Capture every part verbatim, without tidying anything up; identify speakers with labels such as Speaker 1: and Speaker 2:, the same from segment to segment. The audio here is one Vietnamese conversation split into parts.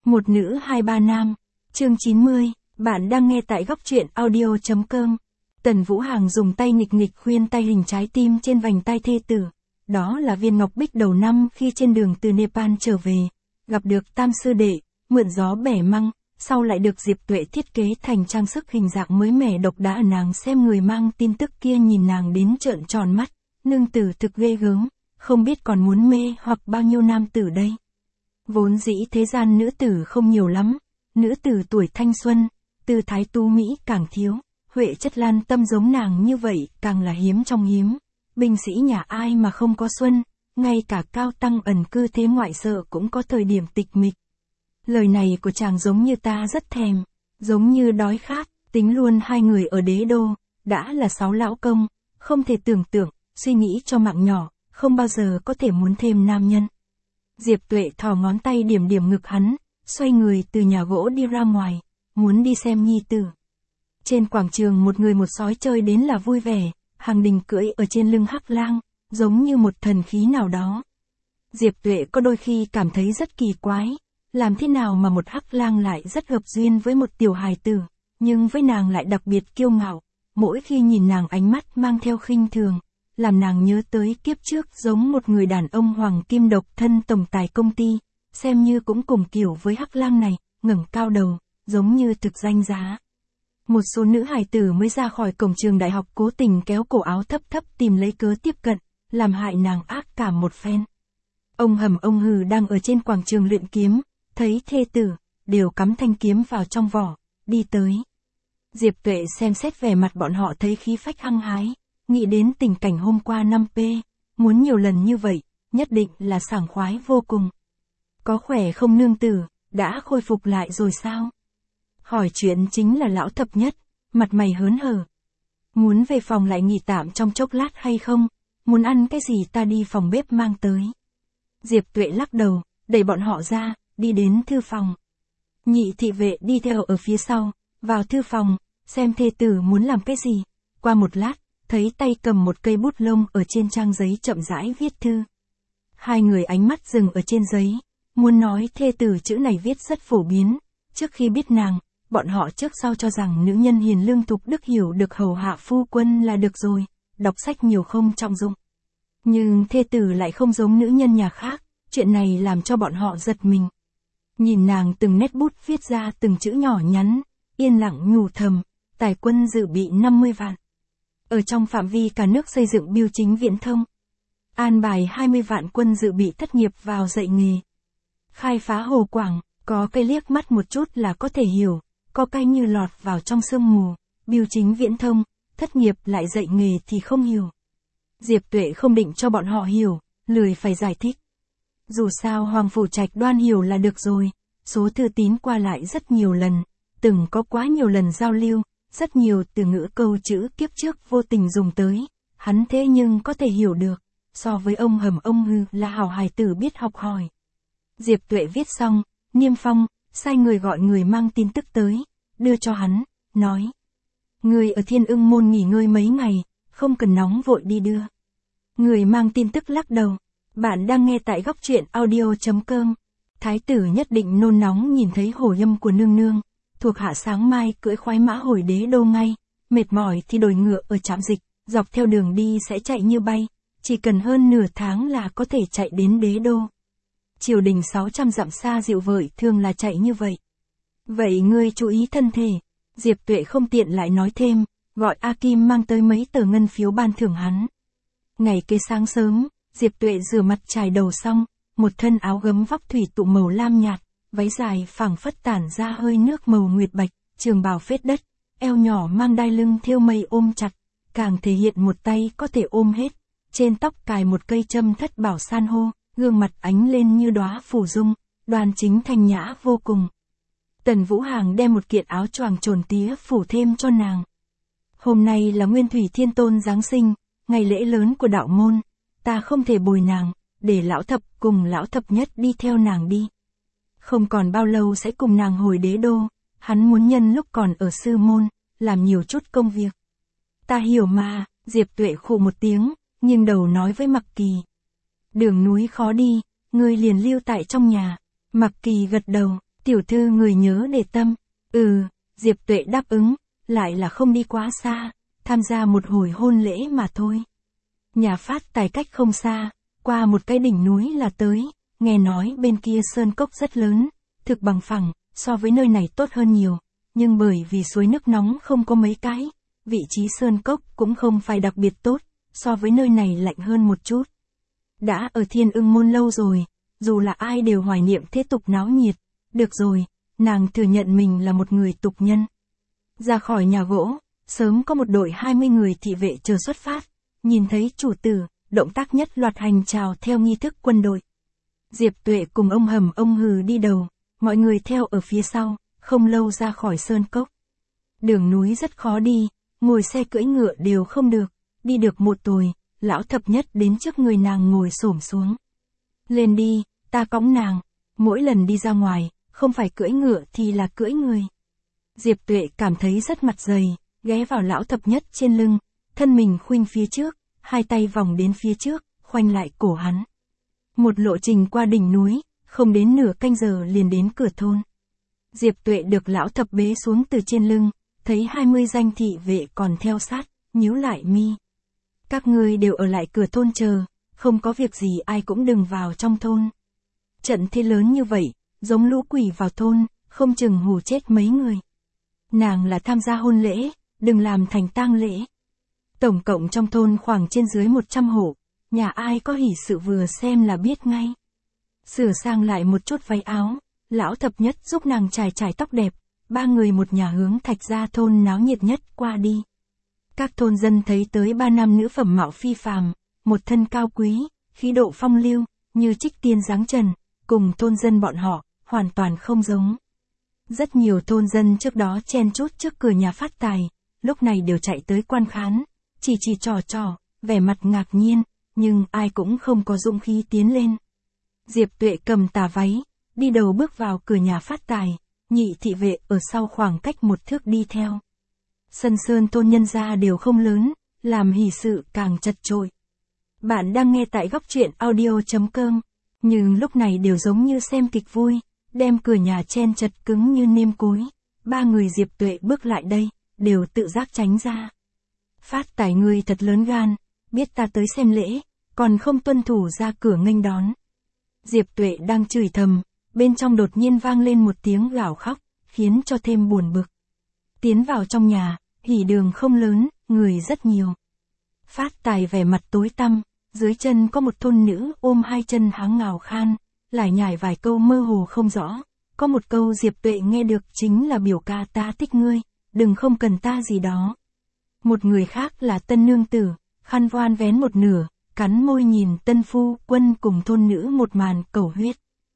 Speaker 1: Một nữ hai ba nam. Chương chín mươi, bạn đang nghe tại góc truyện audio.com. Tần Vũ Hàng dùng tay nghịch nghịch khuyên tay hình trái tim trên vành tay thê tử. Đó là viên ngọc bích đầu năm khi trên đường từ Nepal trở về, gặp được Tam sư đệ, mượn gió bẻ măng, sau lại được Diệp Tuệ thiết kế thành trang sức hình dạng mới mẻ độc đáo. Nàng xem người mang tin tức kia nhìn nàng đến trợn tròn mắt, nương tử thực ghê gớm, không biết còn muốn mê hoặc bao nhiêu nam tử đây. Vốn dĩ thế gian nữ tử không nhiều lắm, nữ tử tuổi thanh xuân, tư thái tú mỹ càng thiếu, huệ chất lan tâm giống nàng như vậy càng là hiếm trong hiếm. Binh sĩ nhà ai mà không có xuân, ngay cả cao tăng ẩn cư thế ngoại sợ cũng có thời điểm tịch mịch. Lời này của chàng giống như ta rất thèm, giống như đói khát, tính luôn hai người ở đế đô, đã là sáu lão công, không thể tưởng tượng, suy nghĩ cho mạng nhỏ, không bao giờ có thể muốn thêm nam nhân. Diệp Tuệ thò ngón tay điểm điểm ngực hắn, xoay người từ nhà gỗ đi ra ngoài, muốn đi xem nhi tử. Trên quảng trường một người một sói chơi đến là vui vẻ, Hàng Đình cưỡi ở trên lưng hắc lang, giống như một thần khí nào đó. Diệp Tuệ có đôi khi cảm thấy rất kỳ quái, làm thế nào mà một hắc lang lại rất hợp duyên với một tiểu hài tử, nhưng với nàng lại đặc biệt kiêu ngạo, mỗi khi nhìn nàng ánh mắt mang theo khinh thường, làm nàng nhớ tới kiếp trước giống một người đàn ông hoàng kim độc thân tổng tài công ty, xem như cũng cùng kiểu với hắc lang này, ngẩng cao đầu, giống như thực danh giá. Một số nữ hài tử mới ra khỏi cổng trường đại học cố tình kéo cổ áo thấp thấp tìm lấy cớ tiếp cận, làm hại nàng ác cảm một phen. Ông Hầm ông Hừ đang ở trên quảng trường luyện kiếm, thấy thê tử, đều cắm thanh kiếm vào trong vỏ, đi tới. Diệp Tuệ xem xét vẻ mặt bọn họ thấy khí phách hăng hái, nghĩ đến tình cảnh hôm qua năm p, muốn nhiều lần như vậy, nhất định là sảng khoái vô cùng. Có khỏe không nương tử, đã khôi phục lại rồi sao? Hỏi chuyện chính là lão thập nhất, mặt mày hớn hở. Muốn về phòng lại nghỉ tạm trong chốc lát hay không? Muốn ăn cái gì ta đi phòng bếp mang tới. Diệp Tuệ lắc đầu, đẩy bọn họ ra, đi đến thư phòng. Nhị thị vệ đi theo ở phía sau, vào thư phòng, xem thê tử muốn làm cái gì. Qua một lát, thấy tay cầm một cây bút lông ở trên trang giấy chậm rãi viết thư. Hai người ánh mắt dừng ở trên giấy, muốn nói thê tử chữ này viết rất phổ biến. Trước khi biết nàng, bọn họ trước sau cho rằng nữ nhân hiền lương thục đức hiểu được hầu hạ phu quân là được rồi, đọc sách nhiều không trọng dụng. Nhưng thê tử lại không giống nữ nhân nhà khác, chuyện này làm cho bọn họ giật mình. Nhìn nàng từng nét bút viết ra từng chữ nhỏ nhắn, yên lặng nhủ thầm, tài quân dự bị năm mươi vạn. Ở trong phạm vi cả nước xây dựng bưu chính viễn thông. An bài hai mươi vạn quân dự bị thất nghiệp vào dạy nghề. Khai phá Hồ Quảng, có cây liếc mắt một chút là có thể hiểu, có cái như lọt vào trong sương mù, bưu chính viễn thông, thất nghiệp lại dạy nghề thì không hiểu. Diệp Tuệ không định cho bọn họ hiểu, lười phải giải thích. Dù sao Hoàng Phủ Trạch Đoan hiểu là được rồi, số thư tín qua lại rất nhiều lần, từng có quá nhiều lần giao lưu, rất nhiều từ ngữ câu chữ kiếp trước vô tình dùng tới, hắn thế nhưng có thể hiểu được, so với ông Hầm ông Hừ là hảo hài tử biết học hỏi. Diệp Tuệ viết xong, niêm phong, sai người gọi người mang tin tức tới, đưa cho hắn, nói. Người ở Thiên Ưng Môn nghỉ ngơi mấy ngày, không cần nóng vội đi đưa. Người mang tin tức lắc đầu, bạn đang nghe tại góc truyện audio.com. Thái tử nhất định nôn nóng nhìn thấy hổ yâm của nương nương, thuộc hạ sáng mai cưỡi khoái mã hồi đế đô ngay, mệt mỏi thì đổi ngựa ở trạm dịch, dọc theo đường đi sẽ chạy như bay, chỉ cần hơn nửa tháng là có thể chạy đến đế đô. Triều đình sáu trăm dặm xa dịu vợi thường là chạy như vậy. Vậy ngươi chú ý thân thể. Diệp Tuệ không tiện lại nói thêm, gọi A Kim mang tới mấy tờ ngân phiếu ban thưởng hắn. Ngày kế sáng sớm, Diệp Tuệ rửa mặt chải đầu xong, một thân áo gấm vóc thủy tụ màu lam nhạt, váy dài phẳng phất tản ra hơi nước màu nguyệt bạch, trường bào phết đất, eo nhỏ mang đai lưng thêu mây ôm chặt, càng thể hiện một tay có thể ôm hết, trên tóc cài một cây châm thất bảo san hô. Gương mặt ánh lên như đóa phủ dung, đoan chính thanh nhã vô cùng. Tần Vũ Hàng đem một kiện áo choàng trồn tía phủ thêm cho nàng. Hôm nay là Nguyên Thủy Thiên Tôn Giáng sinh, ngày lễ lớn của đạo môn, ta không thể bồi nàng, để lão thập cùng lão thập nhất đi theo nàng đi. Không còn bao lâu sẽ cùng nàng hồi đế đô, hắn muốn nhân lúc còn ở sư môn, làm nhiều chút công việc. Ta hiểu mà, Diệp Tuệ khụ một tiếng, nhưng đầu nói với Mặc Kỳ. Đường núi khó đi, ngươi liền lưu tại trong nhà. Mặc Kỳ gật đầu, Tiểu thư người nhớ để tâm. Ừ, Diệp Tuệ đáp ứng, lại là không đi quá xa, tham gia một hồi hôn lễ mà thôi. Nhà phát tài cách không xa, qua một cái đỉnh núi là tới, nghe nói bên kia sơn cốc rất lớn, thực bằng phẳng, so với nơi này tốt hơn nhiều, nhưng bởi vì suối nước nóng không có mấy cái, vị trí sơn cốc cũng không phải đặc biệt tốt, so với nơi này lạnh hơn một chút. Đã ở Thiên Ưng Môn lâu rồi, dù là ai đều hoài niệm thế tục náo nhiệt, được rồi, nàng thừa nhận mình là một người tục nhân. Ra khỏi nhà gỗ, sớm có một đội hai mươi người thị vệ chờ xuất phát, nhìn thấy chủ tử, động tác nhất loạt hành chào theo nghi thức quân đội. Diệp Tuệ cùng ông Hầm ông Hừ đi đầu, mọi người theo ở phía sau, không lâu ra khỏi sơn cốc. Đường núi rất khó đi, ngồi xe cưỡi ngựa đều không được, đi được một tồi, lão thập nhất đến trước người nàng ngồi xổm xuống. Lên đi, ta cõng nàng, mỗi lần đi ra ngoài, không phải cưỡi ngựa thì là cưỡi người. Diệp Tuệ cảm thấy rất mặt dày, ghé vào lão thập nhất trên lưng, thân mình khuynh phía trước, hai tay vòng đến phía trước, khoanh lại cổ hắn. Một lộ trình qua đỉnh núi, không đến nửa canh giờ liền đến cửa thôn. Diệp Tuệ được lão thập bế xuống từ trên lưng, thấy hai mươi danh thị vệ còn theo sát, nhíu lại mi. Các ngươi đều ở lại cửa thôn chờ, không có việc gì ai cũng đừng vào trong thôn. Trận thế lớn như vậy, giống lũ quỷ vào thôn, không chừng hù chết mấy người. Nàng là tham gia hôn lễ, đừng làm thành tang lễ. Tổng cộng trong thôn khoảng trên dưới một trăm hộ, nhà ai có hỷ sự vừa xem là biết ngay. Sửa sang lại một chút váy áo, lão thập nhất giúp nàng chải chải tóc đẹp, ba người một nhà hướng Thạch Gia thôn náo nhiệt nhất qua đi. Các thôn dân thấy tới ba nam nữ phẩm mạo phi phàm, một thân cao quý, khí độ phong lưu, như trích tiên dáng trần, cùng thôn dân bọn họ, hoàn toàn không giống. Rất nhiều thôn dân trước đó chen chúc trước cửa nhà phát tài, lúc này đều chạy tới quan khán, chỉ chỉ trò trò, vẻ mặt ngạc nhiên, nhưng ai cũng không có dũng khí tiến lên. Diệp Tuệ cầm tà váy, đi đầu bước vào cửa nhà phát tài, nhị thị vệ ở sau khoảng cách một thước đi theo. Sân sơn thôn nhân gia đều không lớn, làm hỷ sự càng chật chội. Bạn đang nghe tại góc truyện audio chấm com, nhưng lúc này đều giống như xem kịch vui, đem cửa nhà chen chật cứng như nêm cối. Ba người Diệp Tuệ bước lại đây, đều tự giác tránh ra. Phát tài ngươi thật lớn gan, biết ta tới xem lễ, còn không tuân thủ ra cửa nghênh đón. Diệp Tuệ đang chửi thầm, bên trong đột nhiên vang lên một tiếng gào khóc, khiến cho thêm buồn bực. Tiến vào trong nhà, hỉ đường không lớn, người rất nhiều. Phát tài vẻ mặt tối tăm, dưới chân có một thôn nữ ôm hai chân háng ngào khan, lải nhải vài câu mơ hồ không rõ. Có một câu Diệp Tuệ nghe được chính là biểu ca ta thích ngươi, đừng không cần ta gì đó. Một người khác là tân nương tử, khăn voan vén một nửa, cắn môi nhìn tân phu quân cùng thôn nữ một màn cầu huyết.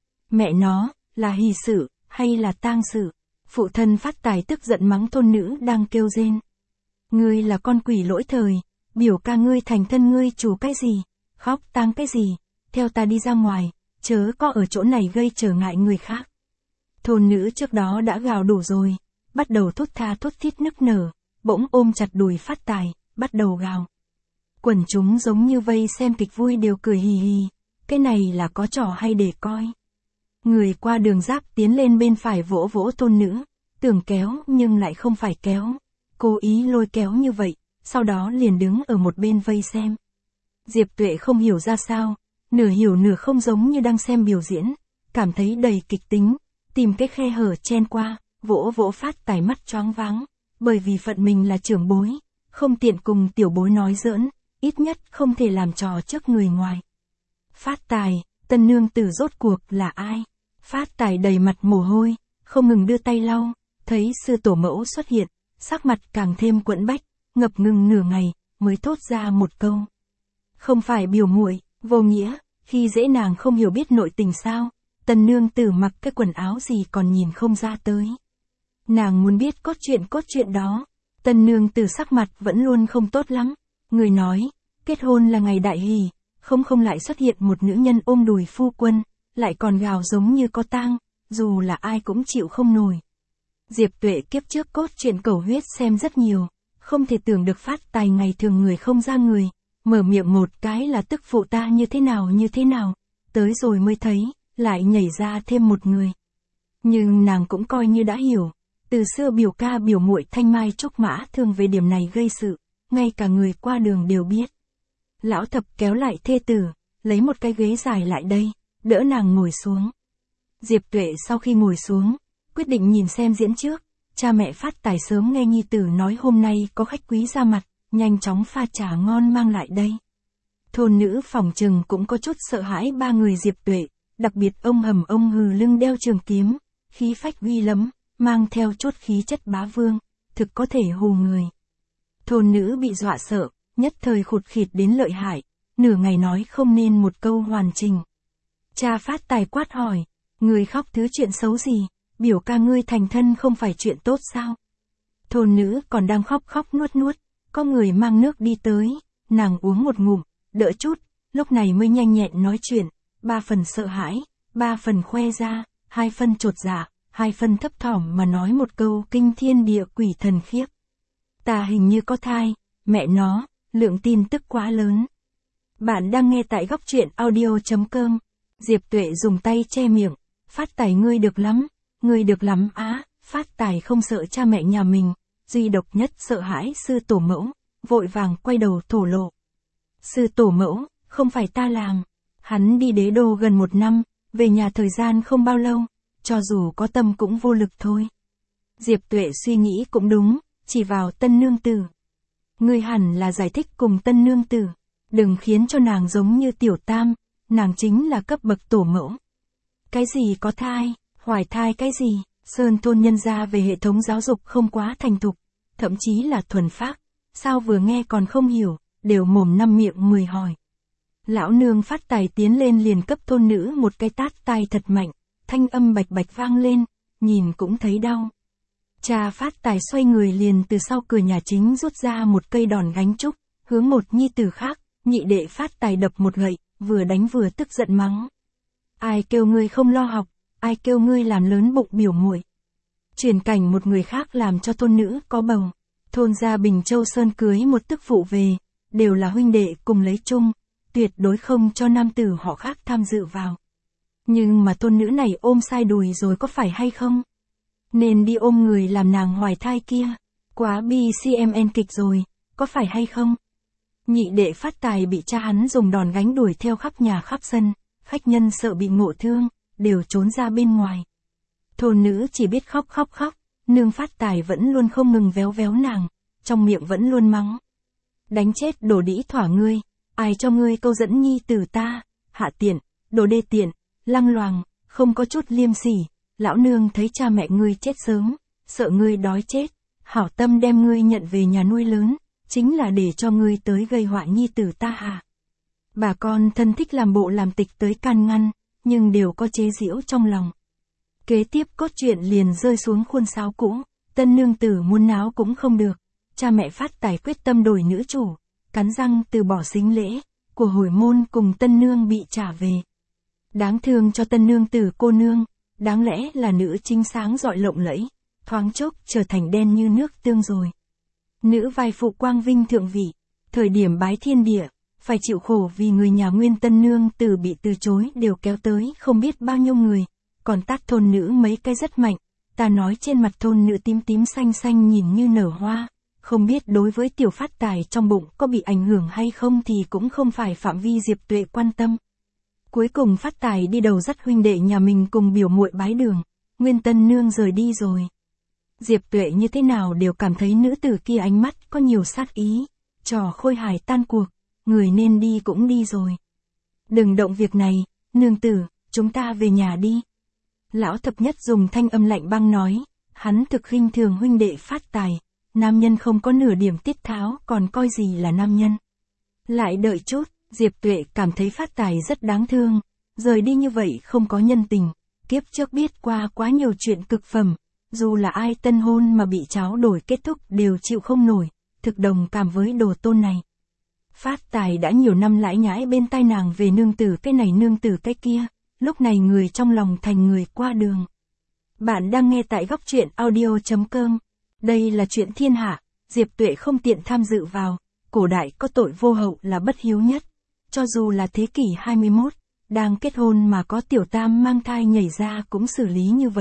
Speaker 1: Mẹ nó, là hỷ sự, hay là tang sự? Phụ thân phát tài tức giận mắng thôn nữ đang kêu rên. Ngươi là con quỷ lỗi thời, biểu ca ngươi thành thân ngươi chủ cái gì, khóc tang cái gì, theo ta đi ra ngoài, chớ có ở chỗ này gây trở ngại người khác. Thôn nữ trước đó đã gào đủ rồi, bắt đầu thốt tha thốt thít nức nở, bỗng ôm chặt đùi phát tài, bắt đầu gào. Quần chúng giống như vây xem kịch vui đều cười hì hì, cái này là có trò hay để coi. Người qua đường giáp tiến lên bên phải vỗ vỗ thôn nữ, tưởng kéo nhưng lại không phải kéo, cố ý lôi kéo như vậy, sau đó liền đứng ở một bên vây xem. Diệp Tuệ không hiểu ra sao, nửa hiểu nửa không giống như đang xem biểu diễn, cảm thấy đầy kịch tính, tìm cái khe hở chen qua, vỗ vỗ phát tài mắt choáng váng, bởi vì phận mình là trưởng bối, không tiện cùng tiểu bối nói giỡn, ít nhất không thể làm trò trước người ngoài. Phát tài, tân nương tử rốt cuộc là ai? Phát tài đầy mặt mồ hôi, không ngừng đưa tay lau, thấy sư tổ mẫu xuất hiện, sắc mặt càng thêm quẫn bách, ngập ngừng nửa ngày, mới thốt ra một câu. Không phải biểu muội, vô nghĩa, khi dễ nàng không hiểu biết nội tình sao, tân nương tử mặc cái quần áo gì còn nhìn không ra tới. Nàng muốn biết cốt truyện cốt truyện đó, tân nương tử sắc mặt vẫn luôn không tốt lắm, người nói, kết hôn là ngày đại hỷ, không không lại xuất hiện một nữ nhân ôm đùi phu quân, lại còn gào giống như có tang, dù là ai cũng chịu không nổi. Diệp Tuệ kiếp trước cốt truyện cầu huyết xem rất nhiều, không thể tưởng được phát tài ngày thường người không ra người, mở miệng một cái là tức phụ ta như thế nào như thế nào, tới rồi mới thấy, lại nhảy ra thêm một người. Nhưng nàng cũng coi như đã hiểu, từ xưa biểu ca biểu muội thanh mai trúc mã thường về điểm này gây sự, ngay cả người qua đường đều biết. Lão thập kéo lại thê tử, lấy một cái ghế dài lại đây, đỡ nàng ngồi xuống. Diệp Tuệ sau khi ngồi xuống, quyết định nhìn xem diễn trước, cha mẹ Phát Tài sớm nghe nhi tử nói hôm nay có khách quý ra mặt, nhanh chóng pha trà ngon mang lại đây. Thôn nữ phòng trừng cũng có chút sợ hãi ba người Diệp Tuệ, đặc biệt ông hầm ông hừ lưng đeo trường kiếm, khí phách uy lẫm, mang theo chút khí chất bá vương, thực có thể hù người. Thôn nữ bị dọa sợ, nhất thời khụt khịt đến lợi hại, nửa ngày nói không nên một câu hoàn chỉnh. Cha Phát Tài quát hỏi, người khóc thứ chuyện xấu gì, biểu ca ngươi thành thân không phải chuyện tốt sao? Thôn nữ còn đang khóc khóc nuốt nuốt, có người mang nước đi tới, nàng uống một ngụm, đỡ chút, lúc này mới nhanh nhẹn nói chuyện, ba phần sợ hãi, ba phần khoe ra, hai phần chột dạ, hai phần thấp thỏm mà nói một câu kinh thiên địa quỷ thần khiếp. Ta hình như có thai, mẹ nó, lượng tin tức quá lớn. Bạn đang nghe tại góc truyện audio chấm com. Diệp Tuệ dùng tay che miệng, Phát Tài ngươi được lắm, ngươi được lắm á, Phát Tài không sợ cha mẹ nhà mình, duy độc nhất sợ hãi sư tổ mẫu, vội vàng quay đầu thổ lộ. Sư tổ mẫu, không phải ta làm, hắn đi đế đô gần một năm, về nhà thời gian không bao lâu, cho dù có tâm cũng vô lực thôi. Diệp Tuệ suy nghĩ cũng đúng, chỉ vào tân nương tử. Ngươi hẳn là giải thích cùng tân nương tử, đừng khiến cho nàng giống như tiểu tam, nàng chính là cấp bậc tổ mẫu. Cái gì có thai, hoài thai cái gì, sơn thôn nhân gia về hệ thống giáo dục không quá thành thục, thậm chí là thuần phác, sao vừa nghe còn không hiểu, đều mồm năm miệng mười hỏi. Lão nương Phát Tài tiến lên liền cấp thôn nữ một cái tát tai thật mạnh, thanh âm bạch bạch vang lên, nhìn cũng thấy đau. Cha Phát Tài xoay người liền từ sau cửa nhà chính rút ra một cây đòn gánh trúc, hướng một nhi tử khác, nhị đệ Phát Tài đập một gậy, vừa đánh vừa tức giận mắng. Ai kêu ngươi không lo học, ai kêu ngươi làm lớn bụng biểu muội. Chuyển cảnh một người khác làm cho thôn nữ có bầu, thôn gia Bình Châu Sơn cưới một tức phụ về, đều là huynh đệ cùng lấy chung, tuyệt đối không cho nam tử họ khác tham dự vào. Nhưng mà thôn nữ này ôm sai đùi rồi có phải hay không? Nên đi ôm người làm nàng hoài thai kia, quá bi xê em en kịch rồi, có phải hay không? Nhị đệ Phát Tài bị cha hắn dùng đòn gánh đuổi theo khắp nhà khắp sân, khách nhân sợ bị ngộ thương, đều trốn ra bên ngoài. Thôn nữ chỉ biết khóc khóc khóc, nương Phát Tài vẫn luôn không ngừng véo véo nàng, trong miệng vẫn luôn mắng. Đánh chết đồ đĩ thỏa ngươi, ai cho ngươi câu dẫn nhi tử ta, hạ tiện, đồ đê tiện, lăng loàng, không có chút liêm sỉ, lão nương thấy cha mẹ ngươi chết sớm, sợ ngươi đói chết, hảo tâm đem ngươi nhận về nhà nuôi lớn, chính là để cho ngươi tới gây họa nhi tử ta hả? Bà con thân thích làm bộ làm tịch tới can ngăn, nhưng đều có chế giễu trong lòng. Kế tiếp cốt truyện liền rơi xuống khuôn sáo cũ, tân nương tử muốn náo cũng không được, cha mẹ Phát Tài quyết tâm đổi nữ chủ, cắn răng từ bỏ sính lễ, của hồi môn cùng tân nương bị trả về. Đáng thương cho tân nương tử cô nương, đáng lẽ là nữ chính sáng rọi lộng lẫy, thoáng chốc trở thành đen như nước tương rồi. Nữ vai phụ quang vinh thượng vị, thời điểm bái thiên địa, phải chịu khổ vì người nhà nguyên tân nương tử bị từ chối đều kéo tới không biết bao nhiêu người, còn tát thôn nữ mấy cái rất mạnh, ta nói trên mặt thôn nữ tím tím xanh xanh nhìn như nở hoa, không biết đối với tiểu Phát Tài trong bụng có bị ảnh hưởng hay không thì cũng không phải phạm vi Diệp Tuệ quan tâm. Cuối cùng Phát Tài đi đầu dắt huynh đệ nhà mình cùng biểu muội bái đường, nguyên tân nương rời đi rồi. Diệp Tuệ như thế nào đều cảm thấy nữ tử kia ánh mắt có nhiều sát ý, trò khôi hài tan cuộc, người nên đi cũng đi rồi. Đừng động việc này, nương tử, chúng ta về nhà đi. Lão thập nhất dùng thanh âm lạnh băng nói, hắn thực khinh thường huynh đệ Phát Tài, nam nhân không có nửa điểm tiết tháo còn coi gì là nam nhân. Lại đợi chút, Diệp Tuệ cảm thấy Phát Tài rất đáng thương, rời đi như vậy không có nhân tình, kiếp trước biết qua quá nhiều chuyện cực phẩm, dù là ai tân hôn mà bị cháu đổi kết thúc đều chịu không nổi, thực đồng cảm với đồ tôn này. Phát Tài đã nhiều năm lãi nhãi bên tai nàng về nương tử cái này nương tử cái kia, lúc này người trong lòng thành người qua đường. Bạn đang nghe tại góc truyện audio chấm com. Đây là chuyện thiên hạ, Diệp Tuệ không tiện tham dự vào, cổ đại có tội vô hậu là bất hiếu nhất. Cho dù là thế kỷ hai mươi mốt, đang kết hôn mà có tiểu tam mang thai nhảy ra cũng xử lý như vậy,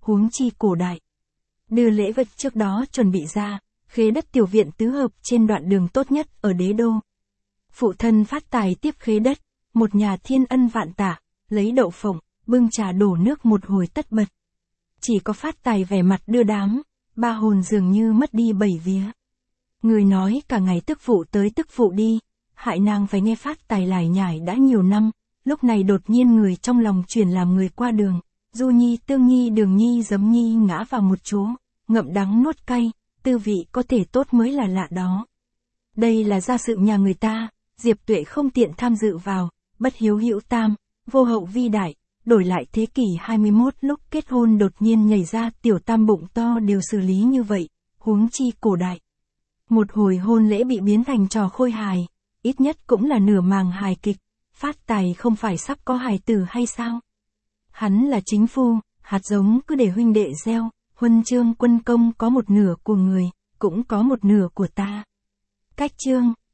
Speaker 1: huống chi cổ đại. Đưa lễ vật trước đó chuẩn bị ra, khế đất tiểu viện tứ hợp trên đoạn đường tốt nhất ở đế đô. Phụ thân phát tài tiếp khế đất, một nhà thiên ân vạn tạ, lấy đậu phộng, bưng trà đổ nước một hồi tất bật. Chỉ có phát tài vẻ mặt đưa đám, ba hồn dường như mất đi bảy vía. Người nói cả ngày tức phụ tới tức phụ đi, hại nàng phải nghe phát tài lải nhải đã nhiều năm, lúc này đột nhiên người trong lòng chuyển làm người qua đường. Du nhi tương nhi đường nhi giấm nhi ngã vào một chỗ, ngậm đắng nuốt cay, tư vị có thể tốt mới là lạ đó. Đây là gia sự nhà người ta, Diệp Tuệ không tiện tham dự vào, bất hiếu hữu tam, vô hậu vi đại, đổi lại thế kỷ hai mươi mốt lúc kết hôn đột nhiên nhảy ra tiểu tam bụng to đều xử lý như vậy, huống chi cổ đại. Một hồi hôn lễ bị biến thành trò khôi hài, ít nhất cũng là nửa màng hài kịch, phát tài không phải sắp có hài tử hay sao? Hắn là chính phu, hạt giống cứ để huynh đệ gieo, huân chương quân công có một nửa của người, cũng có một nửa của ta. Cách chương